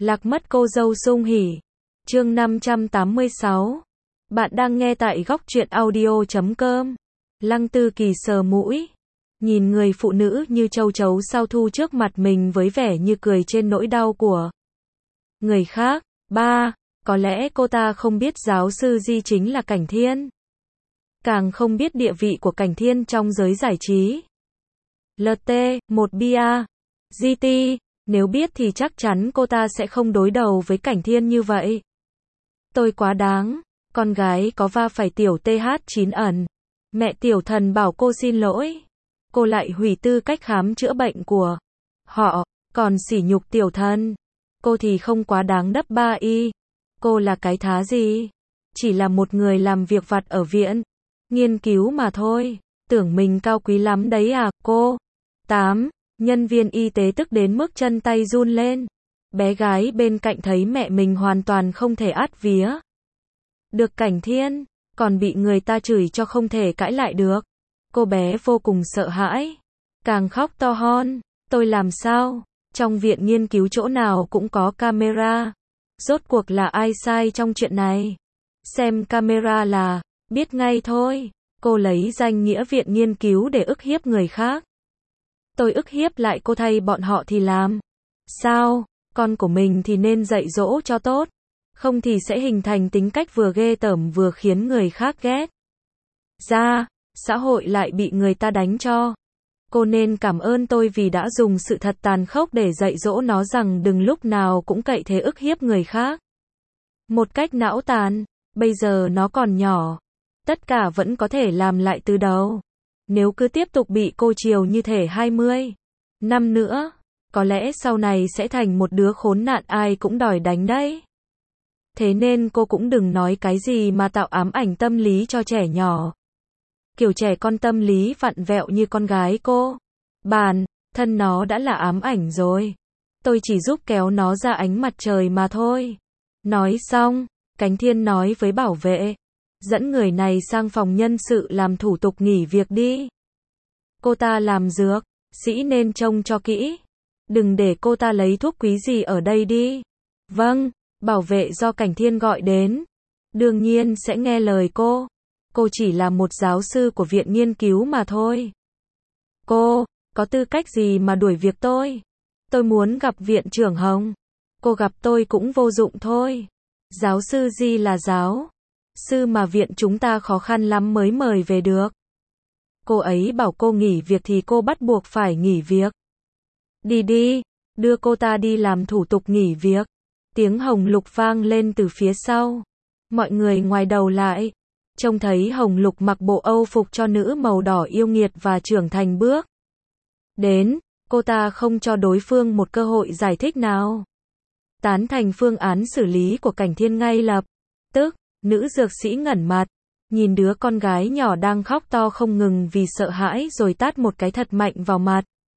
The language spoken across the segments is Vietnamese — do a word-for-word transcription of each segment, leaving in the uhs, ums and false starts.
Lạc mất cô dâu sung hỉ. Chương năm trăm tám mươi sáu. Bạn đang nghe tại góc truyện audio chấm com. Lăng Tư Kỳ sờ mũi, nhìn người phụ nữ như châu chấu sao thu trước mặt mình với vẻ như cười trên nỗi đau của người khác. Ba, có lẽ cô ta không biết giáo sư Di chính là Cảnh Thiên, càng không biết địa vị của Cảnh Thiên trong giới giải trí. lờ tê, một bia, giê tê, nếu biết thì chắc chắn cô ta sẽ không đối đầu với Cảnh Thiên như vậy. Tôi quá đáng, con gái có va phải tiểu tê hát chín ẩn. Mẹ tiểu thần bảo cô xin lỗi. Cô lại hủy tư cách khám chữa bệnh của họ, còn sỉ nhục tiểu thần. Cô thì không quá đáng đắp ba y. Cô là cái thá gì? Chỉ là một người làm việc vặt ở viện nghiên cứu mà thôi. Tưởng mình cao quý lắm đấy à, cô. Tám. Nhân viên y tế tức đến mức chân tay run lên. Bé gái bên cạnh thấy mẹ mình hoàn toàn không thể át vía được Cảnh Thiên, còn bị người ta chửi cho không thể cãi lại được. Cô bé vô cùng sợ hãi, càng khóc to hon. Tôi làm sao? Trong viện nghiên cứu chỗ nào cũng có camera. Rốt cuộc là ai sai trong chuyện này? Xem camera là biết ngay thôi. Cô lấy danh nghĩa viện nghiên cứu để ức hiếp người khác. Tôi ức hiếp lại cô thay bọn họ thì làm sao? Con của mình thì nên dạy dỗ cho tốt, không thì sẽ hình thành tính cách vừa ghê tởm vừa khiến người khác ghét. Ra, xã hội lại bị người ta đánh cho. Cô nên cảm ơn tôi vì đã dùng sự thật tàn khốc để dạy dỗ nó rằng đừng lúc nào cũng cậy thế ức hiếp người khác một cách não tàn. Bây giờ nó còn nhỏ, tất cả vẫn có thể làm lại từ đầu. Nếu cứ tiếp tục bị cô chiều như thể hai mươi năm nữa, có lẽ sau này sẽ thành một đứa khốn nạn ai cũng đòi đánh đấy. Thế nên cô cũng đừng nói cái gì mà tạo ám ảnh tâm lý cho trẻ nhỏ. Kiểu trẻ con tâm lý vặn vẹo như con gái cô. Bản thân nó đã là ám ảnh rồi. Tôi chỉ giúp kéo nó ra ánh mặt trời mà thôi. Nói xong, Cảnh Thiên nói với bảo vệ, dẫn người này sang phòng nhân sự làm thủ tục nghỉ việc đi. Cô ta làm dược sĩ nên trông cho kỹ. Đừng để cô ta lấy thuốc quý gì ở đây đi. Vâng, bảo vệ do Cảnh Thiên gọi đến đương nhiên sẽ nghe lời cô. Cô chỉ là một giáo sư của viện nghiên cứu mà thôi. Cô có tư cách gì mà đuổi việc tôi? Tôi muốn gặp viện trưởng Hồng. Cô gặp tôi cũng vô dụng thôi. Giáo sư Di là giáo sư mà viện chúng ta khó khăn lắm mới mời về được. Cô ấy bảo cô nghỉ việc thì cô bắt buộc phải nghỉ việc. Đi đi, đưa cô ta đi làm thủ tục nghỉ việc. Tiếng Hồng Lục vang lên từ phía sau. Mọi người ngoài đầu lại, trông thấy Hồng Lục mặc bộ âu phục cho nữ màu đỏ yêu nghiệt và trưởng thành bước đến. Cô ta không cho đối phương một cơ hội giải thích nào. Tán thành phương án xử lý của Cảnh Thiên ngay lập tức. Nữ dược sĩ ngẩn mặt, nhìn đứa con gái nhỏ đang khóc to không ngừng vì sợ hãi rồi tát một cái thật mạnh vào mặt.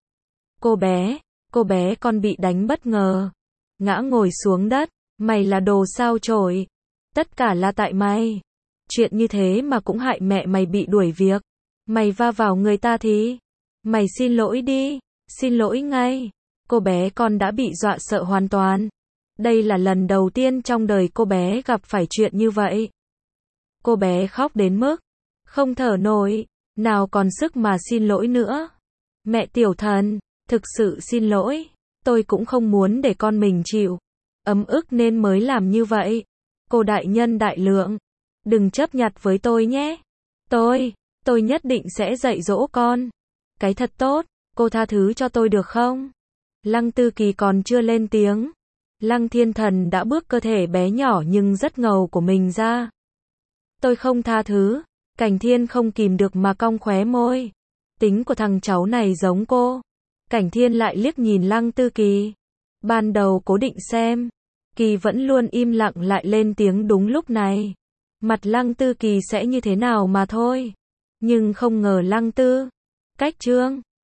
Cô bé, cô bé con bị đánh bất ngờ. Ngã ngồi xuống đất. Mày là đồ sao chổi. Tất cả là tại mày. Chuyện như thế mà cũng hại mẹ mày bị đuổi việc. Mày va vào người ta thì mày xin lỗi đi. Xin lỗi ngay. Cô bé con đã bị dọa sợ hoàn toàn. Đây là lần đầu tiên trong đời cô bé gặp phải chuyện như vậy. Cô bé khóc đến mức không thở nổi, nào còn sức mà xin lỗi nữa. Mẹ tiểu thần, thực sự xin lỗi. Tôi cũng không muốn để con mình chịu ấm ức nên mới làm như vậy. Cô đại nhân đại lượng, đừng chấp nhặt với tôi nhé. Tôi, tôi nhất định sẽ dạy dỗ con cái thật tốt. Cô tha thứ cho tôi được không? Lăng Tư Kỳ còn chưa lên tiếng, Lăng Thiên Thần đã bước cơ thể bé nhỏ nhưng rất ngầu của mình ra. Tôi không tha thứ. Cảnh Thiên không kìm được mà cong khóe môi. Tính của thằng cháu này giống cô. Cảnh Thiên lại liếc nhìn Lăng Tư Kỳ. Ban đầu cố định xem Kỳ vẫn luôn im lặng lại lên tiếng đúng lúc này. Mặt Lăng Tư Kỳ sẽ như thế nào mà thôi. Nhưng không ngờ Lăng Tư cách Trương